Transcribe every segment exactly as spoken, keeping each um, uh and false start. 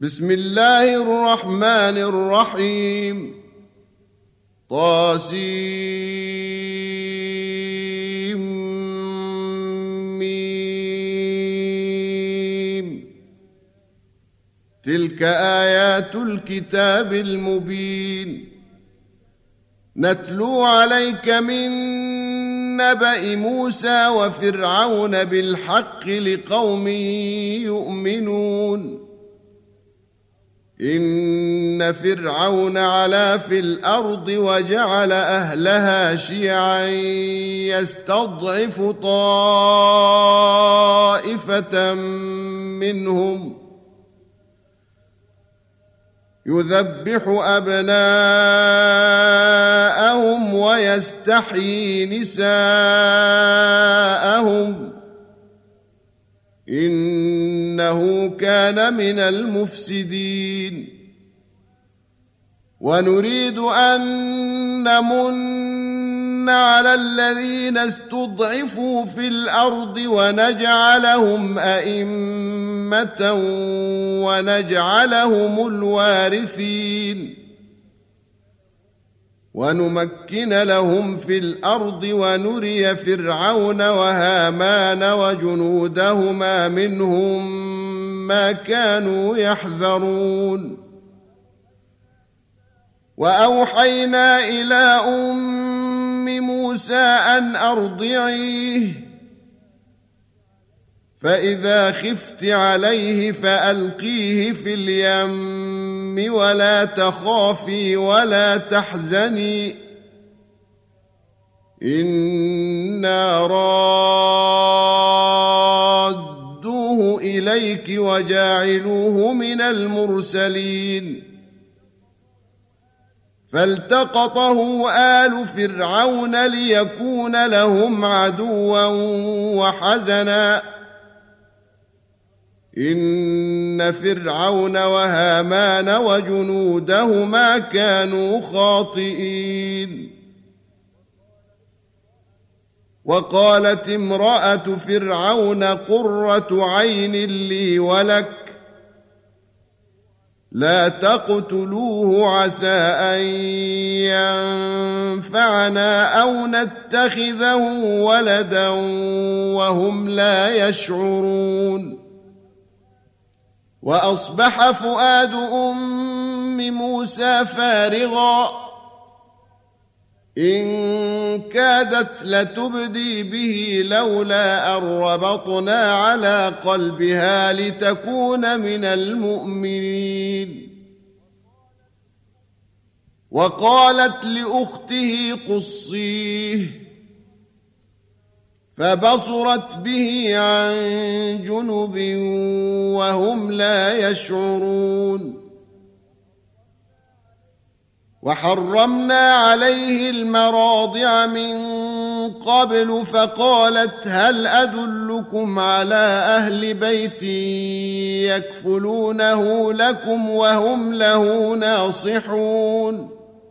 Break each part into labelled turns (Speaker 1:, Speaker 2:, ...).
Speaker 1: بسم الله الرحمن الرحيم. طاسيم. تلك آيات الكتاب المبين نتلو عليك من نبأ موسى وفرعون بالحق لقوم يؤمنون. إن فرعون علا في الأرض وجعل أهلها شيعا يستضعف طائفة منهم يذبح أبناءهم ويستحيي نساءهم إنه كان من المفسدين. ونريد أن نمن على الذين استضعفوا في الأرض ونجعلهم أئمة ونجعلهم الوارثين ونمكن لهم في الأرض ونري فرعون وهامان وجنودهما منهم ما كانوا يحذرون. وأوحينا إلى أم موسى أن أرضعيه فإذا خفت عليه فألقيه في اليم ولا تخافي ولا تحزني إنا رادوه إليك وجاعلوه من المرسلين. فالتقطه آل فرعون ليكون لهم عدوا وحزنا إن فرعون وهامان وجنودهما كانوا خاطئين. وقالت امرأة فرعون قرة عين لي ولك لا تقتلوه عسى أن ينفعنا أو نتخذه ولدا وهم لا يشعرون. وأصبح فؤاد أم موسى فارغا إن كادت لتبدي به لولا أن ربطنا على قلبها لتكون من المؤمنين. وقالت لأخته قصيه فبصرت به عن جنب وهم لا يشعرون. وحرمنا عليه المراضع من قبل فقالت هل أدلكم على أهل بيت يكفلونه لكم وهم له ناصحون.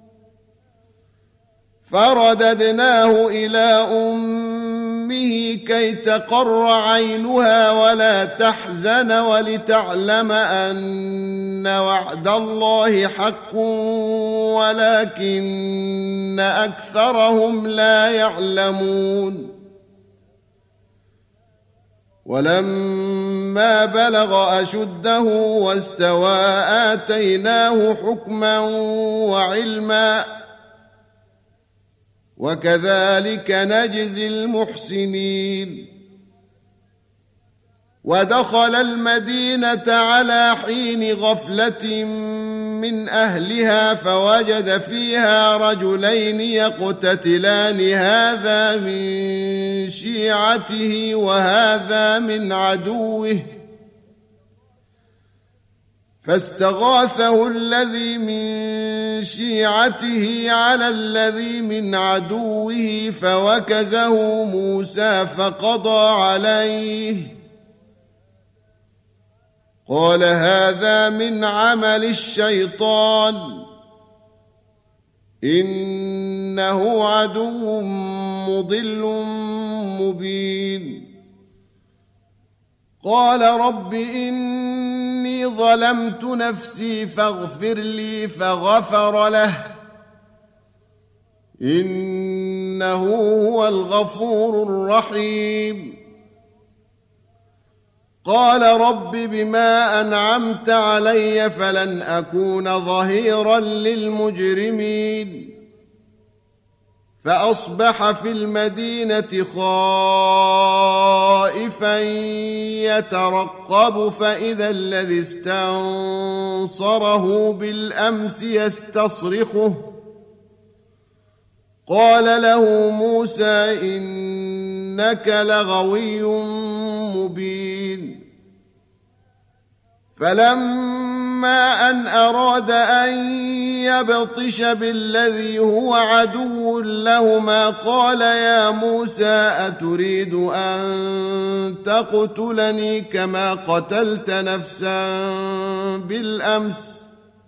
Speaker 1: فرددناه إلى أمه كي تقر عينها ولا تحزن ولتعلم أن وعد الله حق ولكن أكثرهم لا يعلمون. ولما بلغ أشده واستوى آتيناه حكما وعلما وكذلك نجزي المحسنين. ودخل المدينة على حين غفلة من أهلها فوجد فيها رجلين يقتتلان هذا من شيعته وهذا من عدوه فاستغاثه الذي من شيعته على الذي من عدوه فوكزه موسى فقضى عليه قال هذا من عمل الشيطان إنه عدو مضل مبين. قال رب إني إني ظلمت نفسي فاغفر لي فغفر له إنه هو الغفور الرحيم قال رب بما أنعمت علي فلن أكون ظهيرا للمجرمين فأصبح في المدينة خائفا يترقب فإذا الذي استنصره بالأمس يستصرخه قال له موسى إنك لغوي مبين فلما أن أراد أن يبطش بالذي هو عدو لهما قال يا موسى أتريد أن تقتلني كما قتلت نفسا بالأمس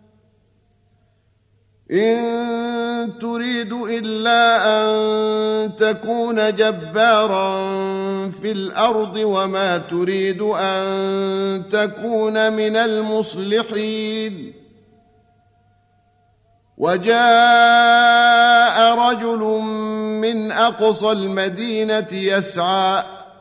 Speaker 1: إن تريد إلا أن تكون جبارا في الأرض وما تريد أن تكون من المصلحين وجاء رجل من أقصى المدينة يسعى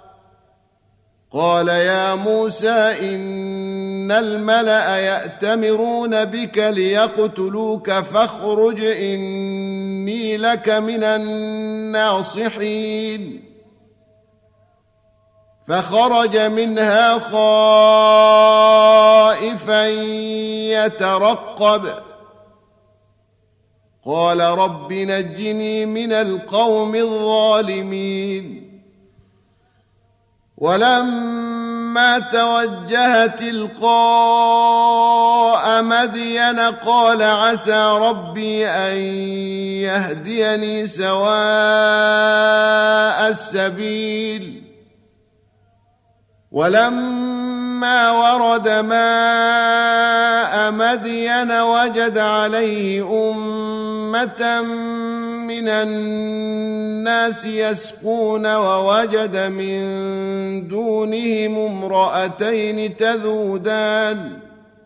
Speaker 1: قال يا موسى إن الملأ يأتمرون بك ليقتلوك فاخرج إني لك من الناصحين فخرج منها خائفا يترقب قال رب نجني من القوم الظالمين ولما توجه تلقاء مدين قال عسى ربي أن يهديني سواء السبيل ولما ورد ماء مدين وجد عليه أمة من الناس يسقون ووجد من دونهم امرأتين تذودان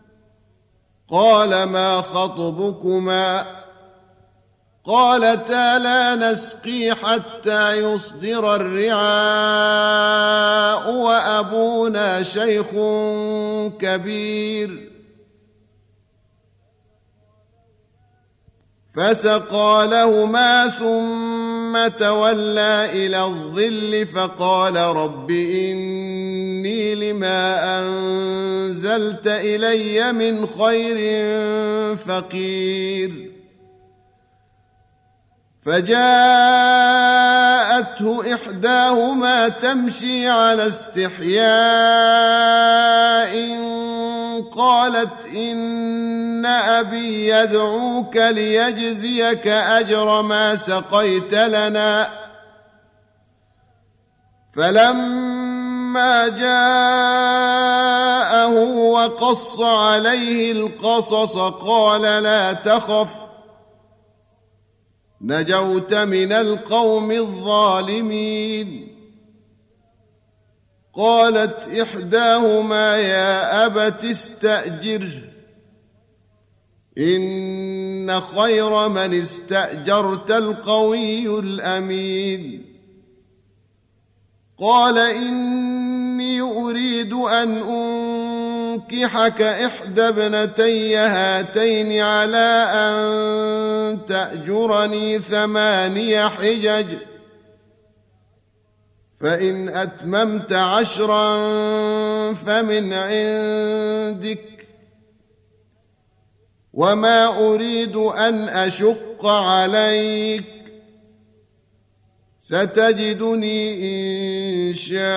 Speaker 1: قال ما خطبكما قالتا لا نسقي حتى يصدر الرعاء وأبونا شيخ كبير فسقى لهما ثم تولى إلى الظل فقال رب إني لما أنزلت إلي من خير فقير فجاءته إحداهما تمشي على استحياء قالت إن أبي يدعوك ليجزيك أجر ما سقيت لنا فلما جاءه وقص عليه القصص قال لا تخف نجوت من القوم الظالمين قالت إحداهما يا أبت استأجره إن خير من استأجرت القوي الأمين قال إني أريد أن أنكحك إحدى ابنتي هاتين على أن تأجرني ثماني حجج فإن أتممت عشرا فمن عندك وما أريد أن أشق عليك ستجدني إن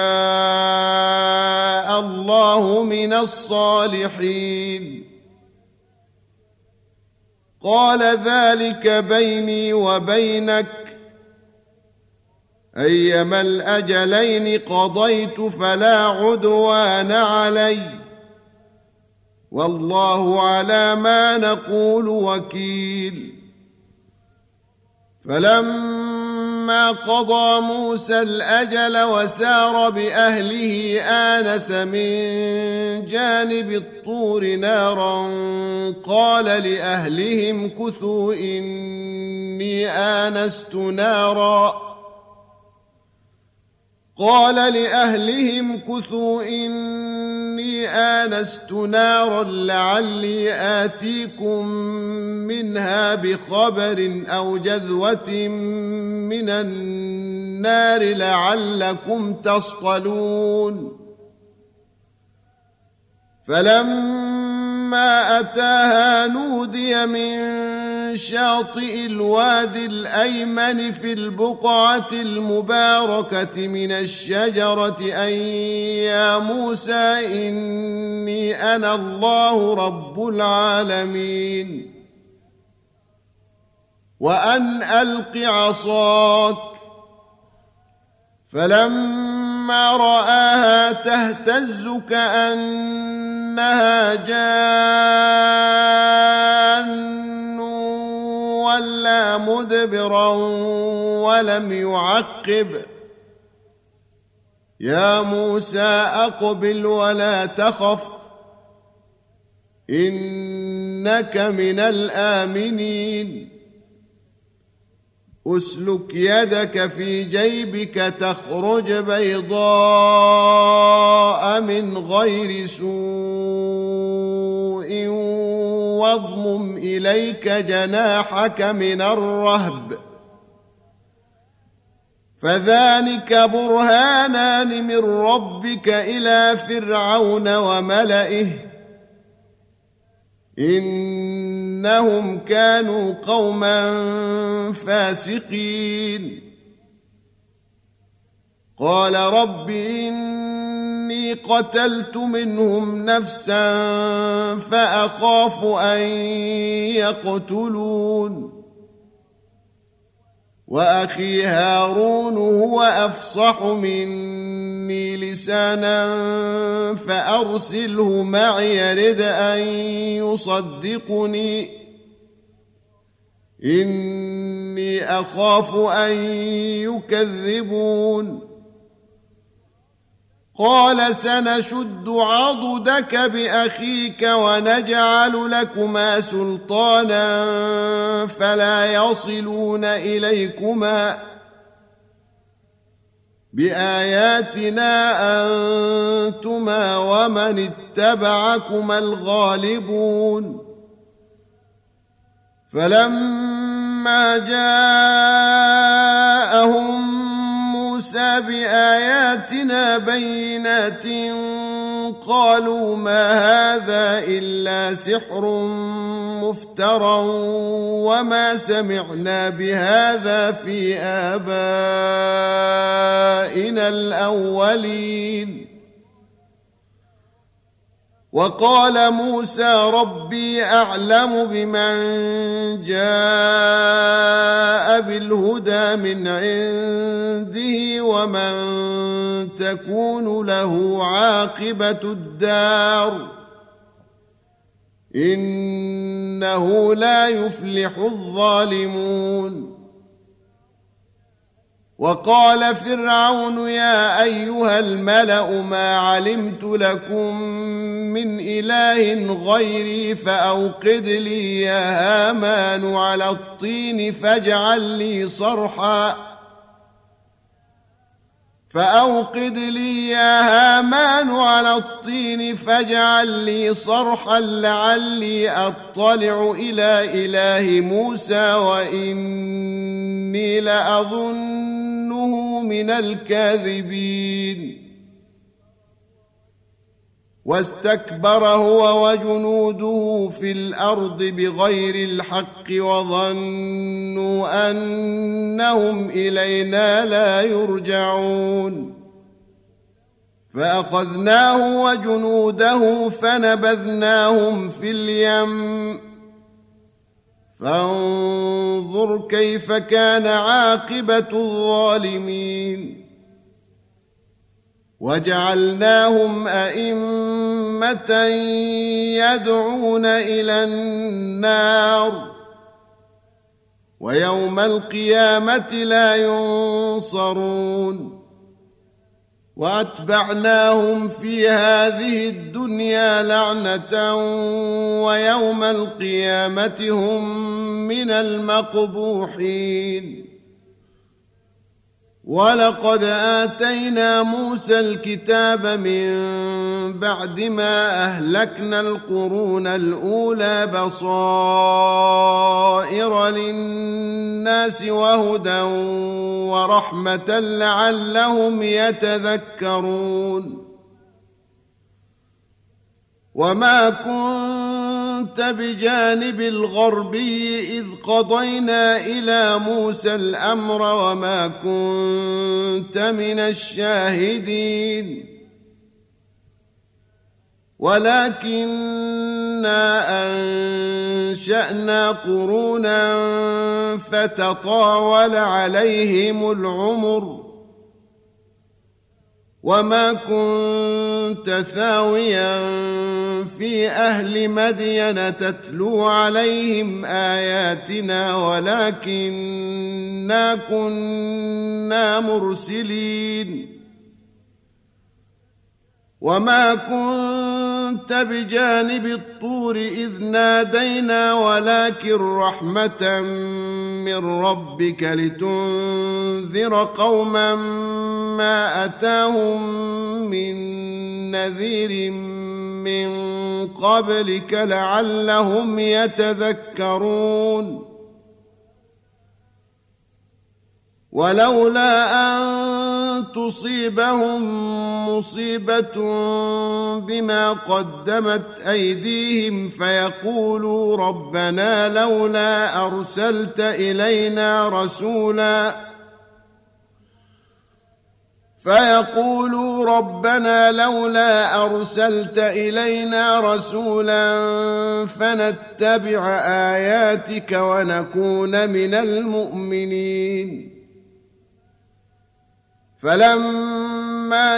Speaker 1: شاء الله من الصالحين قال ذلك بيني وبينك أيما الأجلين قضيت فلا عدوان علي والله على ما نقول وكيل فلما فلما قضى موسى الأجل وسار بأهله آنس من جانب الطور نارا قال لأهلهم كثوا إني آنست نارا قال لأهلهم كثوا إني آنست نارا لعلي آتيكم منها بخبر أو جذوة من النار لعلكم تصطلون فلما أتاها نودي من شاطئ الوادي الأيمن في البقعة المباركة من الشجرة أن يا موسى إني أنا الله رب العالمين وأن ألق عصاك فلما رآها تهتز كأنها جان ولا مدبرا ولم يعقب يا موسى أقبل ولا تخف إنك من الآمنين أسلك يدك في جيبك تخرج بيضاء من غير سوء واضمم إليك جناحك من الرهب فذلك برهانان من ربك إلى فرعون وملئه إنهم كانوا قوما فاسقين قال رب إني قتلت منهم نفسا فأخاف أن يقتلون وأخي هارون هو أفصح مني لسانا فأرسله معي يرد أن يصدقني إني أخاف أن يكذبون قال سنشد عضدك بأخيك ونجعل لكما سلطانا فلا يصلون إليكما بآياتنا أنتما ومن اتبعكما الغالبون فلما جاءهم موسى بآياتنا بينات قالوا ما هذا إلا سحر مفترى وما سمعنا بهذا في آبائنا الأولين وقال موسى ربي أعلم بمن جاء بالهدى من عنده ومن تكون له عاقبة الدار إنه لا يفلح الظالمون وقال فرعون يا أيها الملأ ما علمت لكم من إله غيري فأوقد لي يا هامان على الطين فاجعل لي صرحا فأوقد لي يا هامان على الطين فاجعل لي صرحا لعلي أطلع إلى إله موسى وإني لأظنه من الكاذبين واستكبر هو وجنوده في الأرض بغير الحق وظنوا أنهم إلينا لا يرجعون فأخذناه وجنوده فنبذناهم في اليم فانظر كيف كان عاقبة الظالمين وجعلناهم أئمة يدعون إلى النار ويوم القيامة لا ينصرون وأتبعناهم في هذه الدنيا لعنة ويوم القيامة هم من المقبوحين ولقد آتينا موسى الكتاب من بعد ما أهلكنا القرون الأولى بصائر للناس وهدى ورحمة لعلهم يتذكرون وما كنت بجانب الغربي إذ قضينا إلى موسى الأمر وما كنت من الشاهدين ولكننا أنشأنا قرونا فتطاول عليهم العمر وما كنت ثاويا في أهل مدين تتلو عليهم آياتنا ولكننا كنا مرسلين وما كنت بجانب الطور إذ نادينا ولكن رحمة من ربك لتنذر قوما ما أتاهم من نذير من قبلك لعلهم يتذكرون ولولا أن تصيبهم مصيبة بما قدمت أيديهم فيقولوا ربنا لولا أرسلت إلينا رسولا فيقولوا ربنا لولا أرسلت إلينا رسولا فنتبع آياتك ونكون من المؤمنين فلما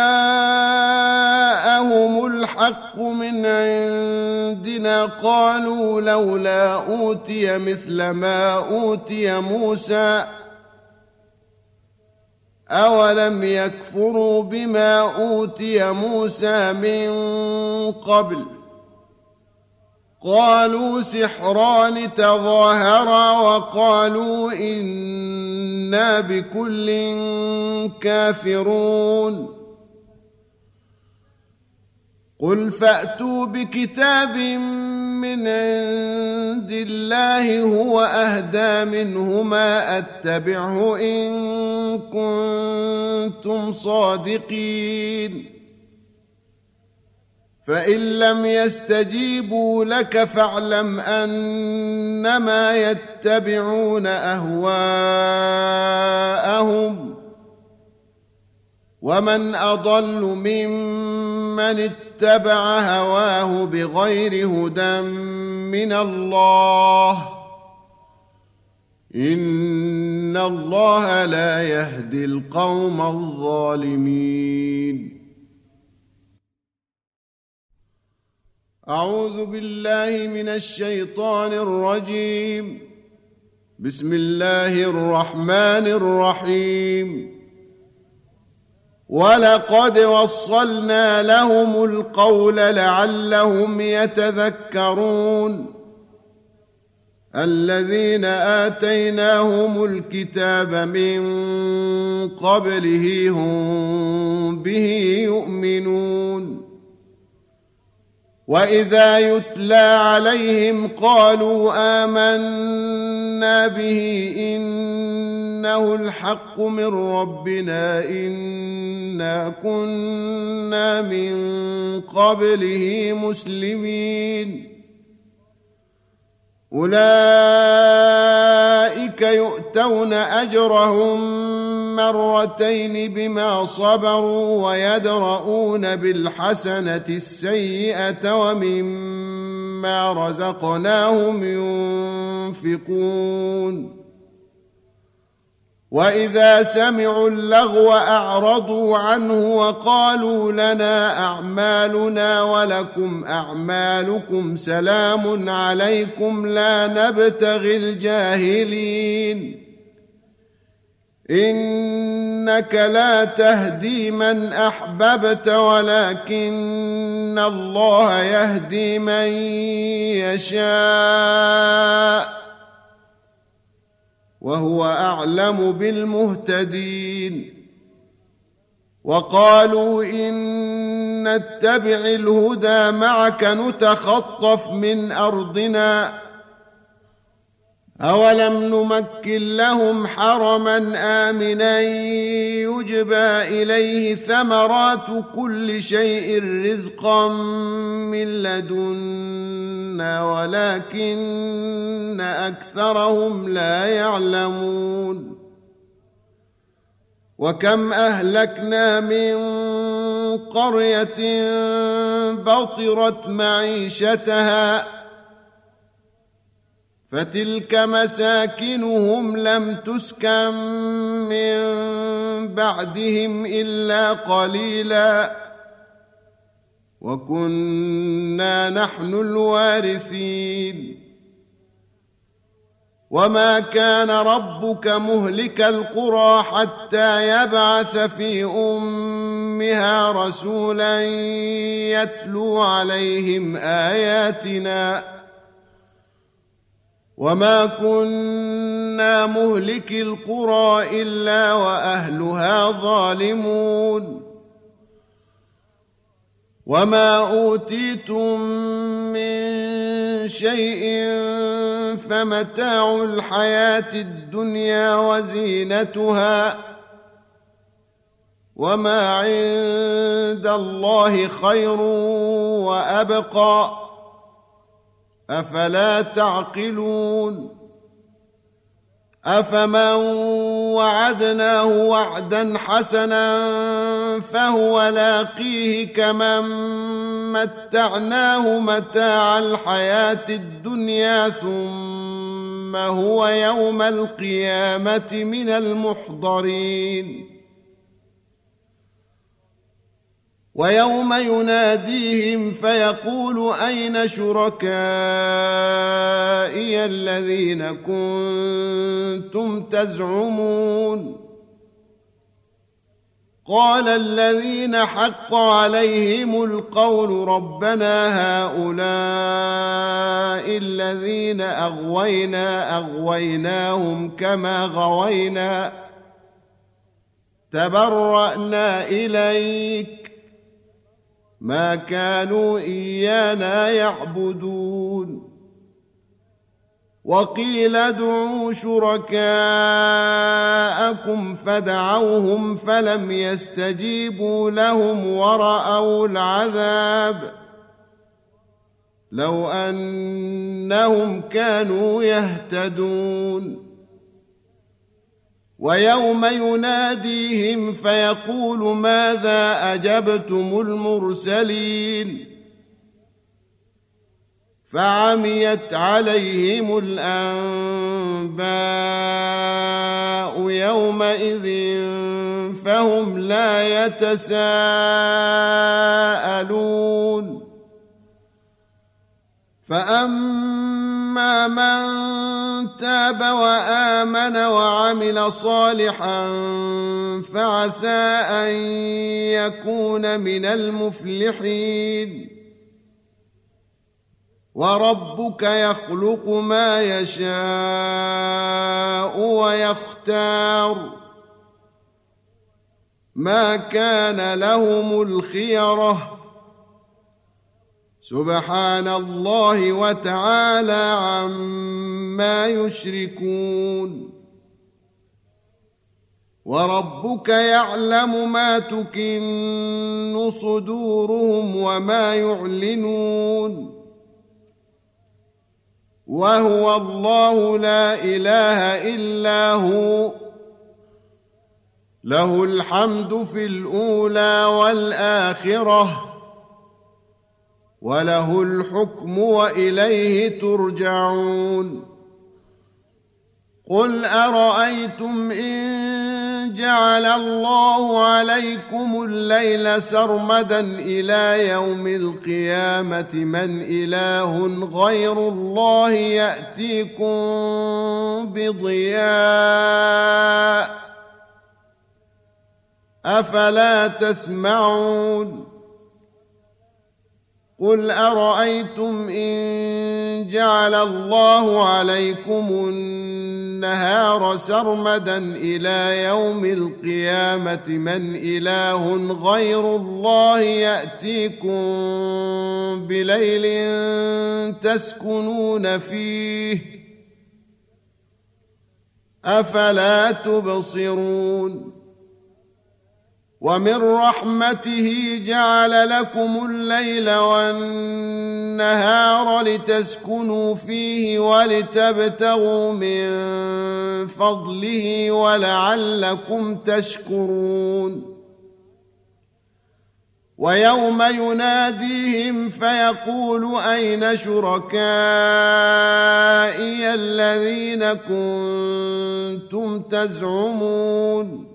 Speaker 1: جاءهم الحق من عندنا قالوا لولا أوتي مثل ما أوتي موسى أولم يكفروا بما أوتي موسى من قبل قالوا سحران تظاهرا وقالوا إنا بكل كافرون قل فأتوا بكتاب من عند الله هو أهدى منهما أتبعه إن كنتم صادقين فإن لم يستجيبوا لك فاعلم أنما يتبعون أهواءهم ومن أضل ممن اتبع هواه بغير هدى من الله إن الله لا يهدي القوم الظالمين أعوذ بالله من الشيطان الرجيم بسم الله الرحمن الرحيم ولقد وصلنا لهم القول لعلهم يتذكرون الذين آتيناهم الكتاب من قبله هم به يؤمنون وإذا يتلى عليهم قالوا آمنا به إنه الحق من ربنا إنا كنا من قبله مسلمين أولئك يؤتون أجرهم مرتين بما صبروا ويدرؤون بالحسنة السيئة ومما رزقناهم ينفقون وإذا سمعوا اللغو أعرضوا عنه وقالوا لنا أعمالنا ولكم أعمالكم سلام عليكم لا نبتغي الجاهلين إنك لا تهدي من أحببت ولكن الله يهدي من يشاء وهو أعلم بالمهتدين وقالوا إن نتبع الهدى معك نتخطف من أرضنا أولم نمكن لهم حرما آمنا يجبى إليه ثمرات كل شيء رزقا من لدنا ولكن أكثرهم لا يعلمون وكم أهلكنا من قرية بطرت معيشتها فتلك مساكنهم لم تسكن من بعدهم إلا قليلا وكنا نحن الوارثين وما كان ربك مهلك القرى حتى يبعث في أمها رسولا يتلو عليهم آياتنا وما كنا مهلك القرى إلا وأهلها ظالمون وما أوتيتم من شيء فمتاع الحياة الدنيا وزينتها وما عند الله خير وأبقى أفلا تعقلون أفمن وعدناه وعدا حسنا فهو لاقيه كمن متعناه متاع الحياة الدنيا ثم هو يوم القيامة من المحضرين ويوم يناديهم فيقول أين شركائي الذين كنتم تزعمون قال الذين حق عليهم القول ربنا هؤلاء الذين أغوينا أغويناهم كما غوينا تبرأنا إليك ما كانوا إيانا يعبدون وقيل ادعوا شركاءكم فدعوهم فلم يستجيبوا لهم ورأوا العذاب لو أنهم كانوا يهتدون ويوم يناديهم فيقول ماذا أجبتم المرسلين فعميت عليهم الأنباء يومئذ فهم لا يتساءلون فأما من تاب وآمن وعمل صالحا فعسى أن يكون من المفلحين وربك يخلق ما يشاء ويختار ما كان لهم الخيرة سبحان الله وتعالى عما يشركون وربك يعلم ما تكن صدورهم وما يعلنون وهو الله لا إله إلا هو له الحمد في الأولى والآخرة وله الحكم وإليه ترجعون قل أرأيتم إن جعل الله عليكم الليل سرمدا إلى يوم القيامة من إله غير الله يأتيكم بضياء أفلا تسمعون قل أرأيتم إن جعل الله عليكم النهار سرمدا إلى يوم القيامة من إله غير الله يأتيكم بليل تسكنون فيه أفلا تبصرون ومن رحمته جعل لكم الليل والنهار لتسكنوا فيه ولتبتغوا من فضله ولعلكم تشكرون ويوم يناديهم فيقول أين شركائي الذين كنتم تزعمون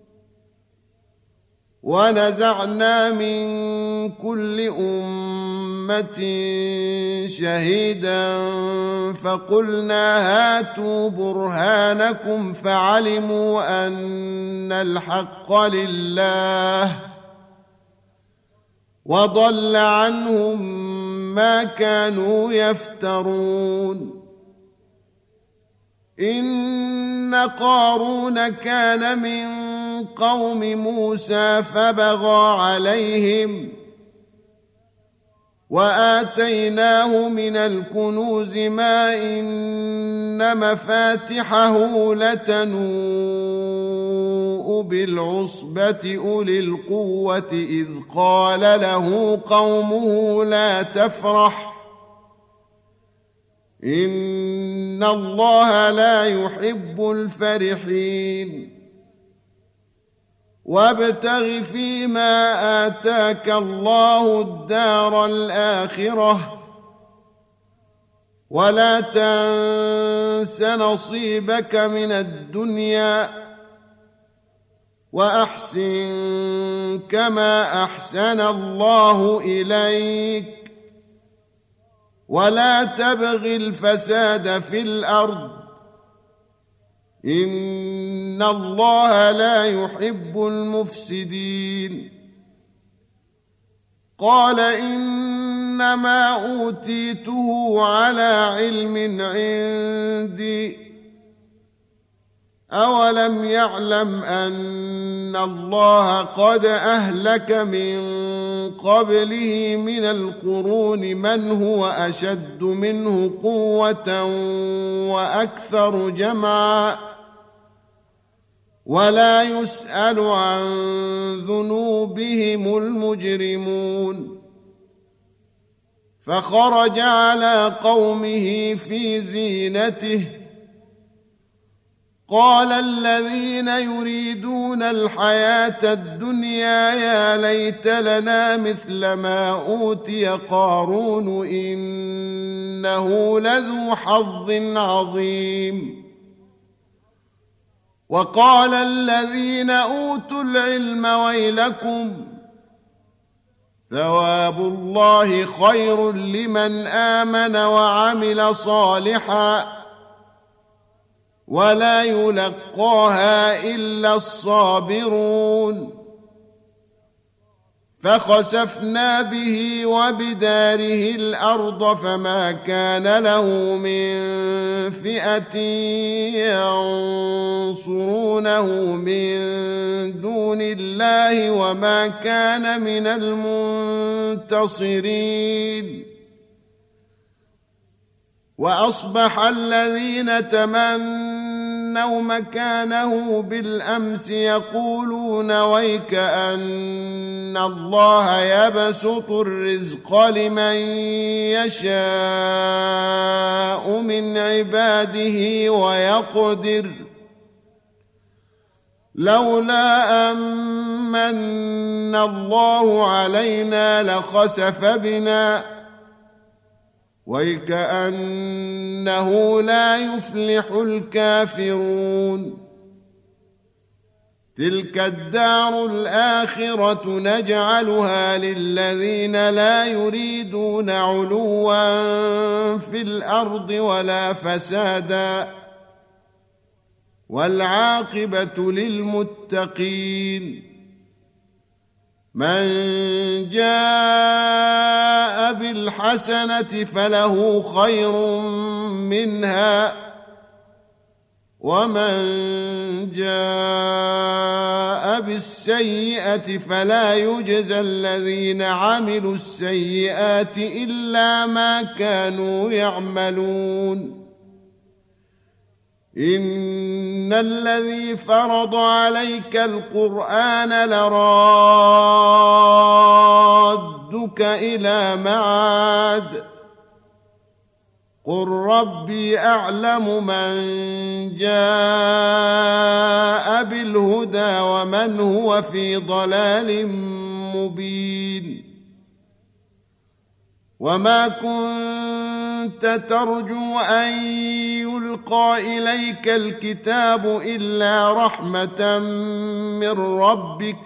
Speaker 1: ونزعنا من كل أمة شهيدا فقلنا هاتوا برهانكم فعلموا أن الحق لله وضل عنهم ما كانوا يفترون إن قارون كان من قوم موسى فبغى عليهم وآتيناه من الكنوز ما إن مفاتحه لتنوء بالعصبة أولي القوة إذ قال له قومه لا تفرح إن الله لا يحب الفرحين وابتغ فيما آتاك الله الدار الآخرة ولا تنس نصيبك من الدنيا وأحسن كما أحسن الله إليك ولا تبغ الفساد في الأرض إن الله لا يحب المفسدين قال إنما أوتيته على علم عندي أولم يعلم أن الله قد أهلك من قبله من القرون من هو أشد منه قوة وأكثر جمعا ولا يسأل عن ذنوبهم المجرمون فخرج على قومه في زينته قال الذين يريدون الحياة الدنيا يا ليت لنا مثل ما أوتي قارون إنه لذو حظ عظيم وقال الذين أوتوا العلم ويلكم ثواب الله خير لمن آمن وعمل صالحا ولا يلقاها إلا الصابرون فخسفنا به وبداره الأرض فما كان له من فئة ينصرونه من دون الله وما كان من المنتصرين وأصبح الذين تمنوا مكانه بالأمس يقولون ويك أن الله يبسط الرزق لمن يشاء من عباده ويقدر لولا أمن الله علينا لخسف بنا وَيْكَأَنَّهُ لَا يُفْلِحُ الْكَافِرُونَ تِلْكَ الدَّارُ الْآخِرَةُ نَجْعَلُهَا لِلَّذِينَ لَا يُرِيدُونَ عُلُوًّا فِي الْأَرْضِ وَلَا فَسَادًا وَالْعَاقِبَةُ لِلْمُتَّقِينَ مَنْ جَاءَ بِالْحَسَنَةِ فَلَهُ خَيْرٌ مِنْهَا وَمَنْ جَاءَ بِالسَّيِّئَةِ فَلَا يُجْزَى الَّذِينَ عَمِلُوا السَّيِّئَاتِ إِلَّا مَا كَانُوا يَعْمَلُونَ إِنَّ الَّذِي فَرَضَ عَلَيْكَ الْقُرْآنَ لَرَادُّكَ إِلَى مَعَادٍ قُل رَّبِّي أَعْلَمُ مَن جَاءَ بِالْهُدَىٰ وَمَنْ هُوَ فِي ضَلَالٍ مُّبِينٍ وَمَا كُنتَ تَرْجُو أَن يُلْقَىٰ إِلَيْكَ الْكِتَابُ إِلَّا رَحْمَةً مِّن رَّبِّكَ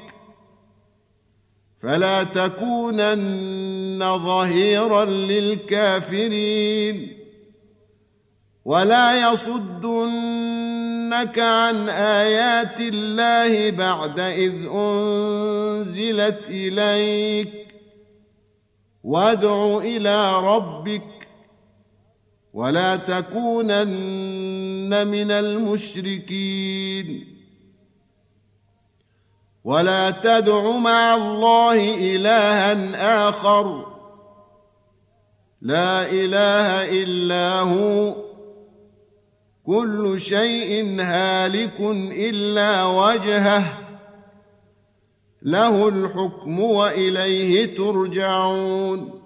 Speaker 1: فَلَا تَكُونَنَّ ظَهِيرًا لِّلْكَافِرِينَ وَلَا يَصُدُّنَّكَ عَنْ آيَاتِ اللَّهِ بَعْدَ إِذْ أُنزِلَتْ إِلَيْكَ وَادْعُ إِلَىٰ رَبِّكَ وَلَا تَكُونَنَّ مِنَ الْمُشْرِكِينَ وَلَا تَدْعُ مَعَ اللَّهِ إِلَٰهًا آخَرَ لَا إِلَٰهَ إِلَّا هُوَ كُلُّ شَيْءٍ هَالِكٌ إِلَّا وَجْهَهُ لَهُ الْحُكْمُ وَإِلَيْهِ تُرْجَعُونَ